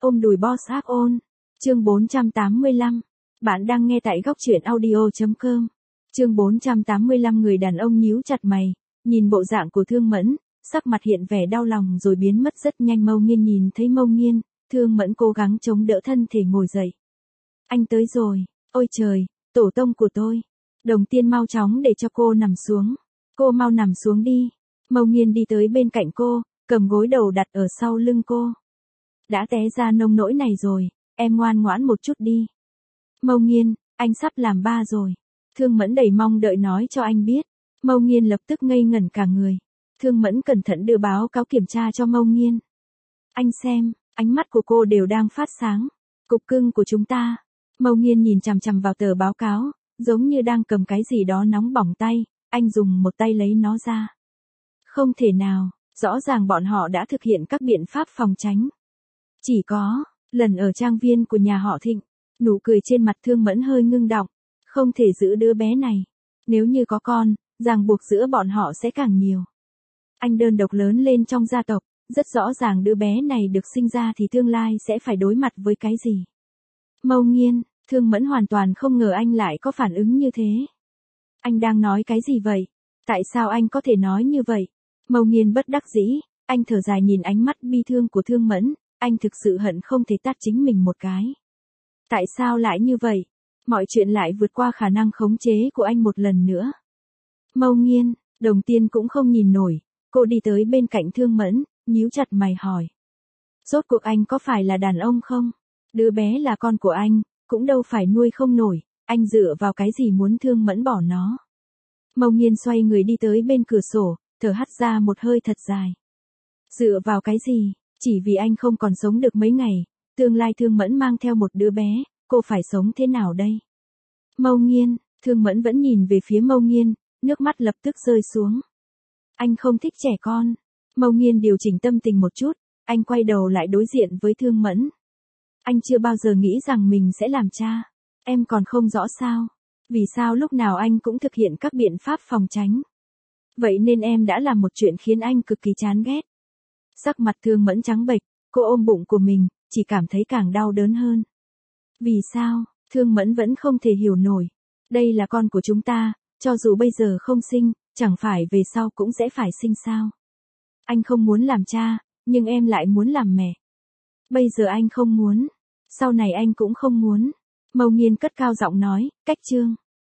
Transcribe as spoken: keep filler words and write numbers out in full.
Ôm đùi boss áp ôn. Chương bốn trăm tám mươi lăm. Bạn đang nghe tại góc truyện audio chấm com. Chương bốn trăm tám mươi lăm. Người đàn ông nhíu chặt mày, nhìn bộ dạng của Thương Mẫn, sắc mặt hiện vẻ đau lòng rồi biến mất rất nhanh. Mâu Nghiên nhìn thấy Mâu Nghiên, Thương Mẫn cố gắng chống đỡ thân thể ngồi dậy. Anh tới rồi, ôi trời, tổ tông của tôi. Đồng Tiên mau chóng để cho cô nằm xuống. Cô mau nằm xuống đi. Mâu Nghiên đi tới bên cạnh cô, cầm gối đầu đặt ở sau lưng cô. Đã té ra nông nỗi này rồi, em ngoan ngoãn một chút đi. Mâu Nghiên, anh sắp làm ba rồi. Thương Mẫn đầy mong đợi nói cho anh biết. Mâu Nghiên lập tức ngây ngẩn cả người. Thương Mẫn cẩn thận đưa báo cáo kiểm tra cho Mâu Nghiên. Anh xem, ánh mắt của cô đều đang phát sáng. Cục cưng của chúng ta. Mâu Nghiên nhìn chằm chằm vào tờ báo cáo, giống như đang cầm cái gì đó nóng bỏng tay. Anh dùng một tay lấy nó ra. Không thể nào, rõ ràng bọn họ đã thực hiện các biện pháp phòng tránh. Chỉ có, lần ở trang viên của nhà họ Thịnh, nụ cười trên mặt Thương Mẫn hơi ngưng đọng. Không thể giữ đứa bé này. Nếu như có con, ràng buộc giữa bọn họ sẽ càng nhiều. Anh đơn độc lớn lên trong gia tộc, rất rõ ràng đứa bé này được sinh ra thì tương lai sẽ phải đối mặt với cái gì. Mâu Nghiên, Thương Mẫn hoàn toàn không ngờ anh lại có phản ứng như thế. Anh đang nói cái gì vậy? Tại sao anh có thể nói như vậy? Mâu Nghiên bất đắc dĩ, anh thở dài nhìn ánh mắt bi thương của Thương Mẫn, anh thực sự hận không thể tát chính mình một cái. Tại sao lại như vậy? Mọi chuyện lại vượt qua khả năng khống chế của anh một lần nữa. Mâu Nghiên, Đồng Tiên cũng không nhìn nổi, cô đi tới bên cạnh Thương Mẫn, nhíu chặt mày hỏi. Rốt cuộc anh có phải là đàn ông không? Đứa bé là con của anh, cũng đâu phải nuôi không nổi, anh dựa vào cái gì muốn Thương Mẫn bỏ nó? Mâu Nghiên xoay người đi tới bên cửa sổ, thở hắt ra một hơi thật dài. Dựa vào cái gì? Chỉ vì anh không còn sống được mấy ngày, tương lai Thương Mẫn mang theo một đứa bé, cô phải sống thế nào đây? Mâu Nghiên, Thương Mẫn vẫn nhìn về phía Mâu Nghiên, nước mắt lập tức rơi xuống. Anh không thích trẻ con. Mâu Nghiên điều chỉnh tâm tình một chút, anh quay đầu lại đối diện với Thương Mẫn. Anh chưa bao giờ nghĩ rằng mình sẽ làm cha. Em còn không rõ sao? Vì sao lúc nào anh cũng thực hiện các biện pháp phòng tránh? Vậy nên em đã làm một chuyện khiến anh cực kỳ chán ghét. Sắc mặt Thương Mẫn trắng bệch, cô ôm bụng của mình, chỉ cảm thấy càng đau đớn hơn. Vì sao? Thương Mẫn vẫn không thể hiểu nổi. Đây là con của chúng ta, cho dù bây giờ không sinh, chẳng phải về sau cũng sẽ phải sinh sao? Anh không muốn làm cha, nhưng em lại muốn làm mẹ. Bây giờ anh không muốn, sau này anh cũng không muốn. Mâu Nghiên cất cao giọng nói, cách chương.